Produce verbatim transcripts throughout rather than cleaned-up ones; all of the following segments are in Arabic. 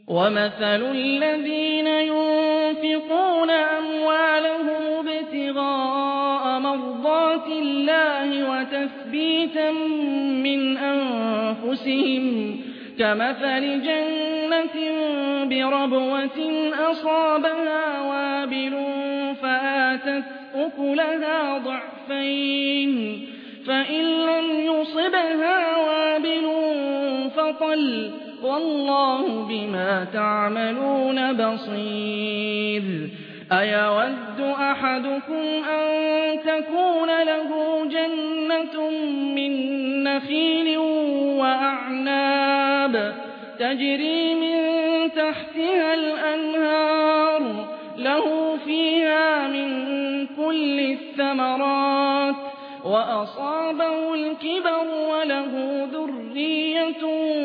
وَمَثَلُ الَّذِينَ يُنفِقُونَ أَمْوَالَهُمُ ابْتِغَاءَ مَرْضَاتِ اللَّهِ وَتَثْبِيتًا مِّنْ أَنفُسِهِمْ كَمَثَلِ جَنَّةٍ بِرَبْوَةٍ أَصَابَهَا وَابِلٌ فَآتَتْ أُكُلَهَا ضِعْفَيْنِ فَإِن لَّمْ يُصِبْهَا وَابِلٌ فَطَلٌّ وَاللَّهُ بِمَا تَعْمَلُونَ بَصِيرٌ أَيَوَدُّ أَحَدُكُمْ أَن تَكُونَ لَهُ جَنَّةٌ مِّن نَّخِيلٍ وَأَعْنَابٍ تَجْرِي مِن تَحْتِهَا الْأَنْهَارُ لَهُ فِيهَا مِن كُلِّ الثَّمَرَاتِ وَأَصَابَهُ الْكِبَرُ وَلَهُ ذُرِّيَّةٌ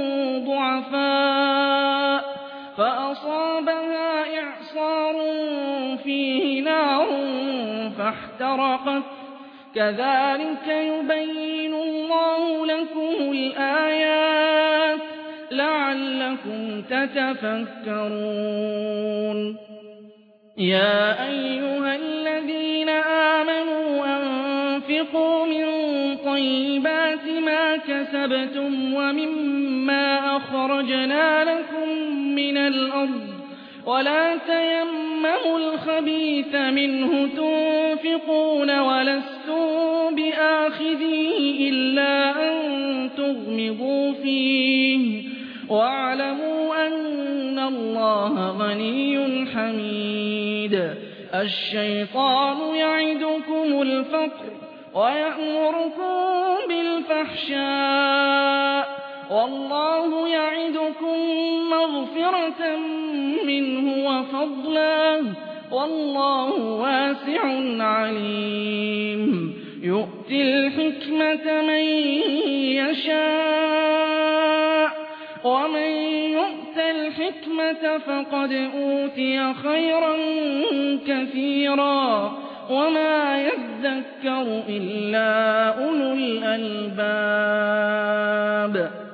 ضُعَفَاءُ فَأَصَابَهَا إِعْصَارٌ فِيهِ نَارٌ فَاحْتَرَقَتْ كَذَٰلِكَ يُبَيِّنُ اللَّهُ لَكُمُ الْآيَاتِ لَعَلَّكُمْ تَتَفَكَّرُونَ يَا أَيُّهَا الَّذِينَ آمَنُوا أَنفِقُوا مِن طَيِّبَاتِ مَا كَسَبْتُمْ وَمِمَّا أَخْرَجْنَا لَكُم مِّنَ الْأَرْضِ وَلَا تَيَمَّمُوا الْخَبِيثَ مِنْهُ تُنفِقُونَ وَلَسْتُم بِآخِذِيهِ إِلَّا أَن تُغْمِضُوا فِيهِ وَاعْلَمُوا أَنَّ اللَّهَ غَنِيٌّ حَمِيدٌ الشَّيْطَانُ يَعِدُكُمُ الْفَقْرَ وَيَأْمُرُكُم بِالْفَحْشَاءِ وَاللَّهُ يَعِدُكُم مَّغْفِرَةً مِّنْهُ وَفَضْلًا وَاللَّهُ وَاسِعٌ عَلِيمٌ يُؤْتِي الْحِكْمَةَ مَن يَشَاءُ وَمَن يُؤْتَ الْحِكْمَةَ فَقَدْ أُوتِيَ خَيْرًا كَثِيرًا وَمَا يَذَّكَّرُ إِلَّا أُولُو الْأَلْبَابِ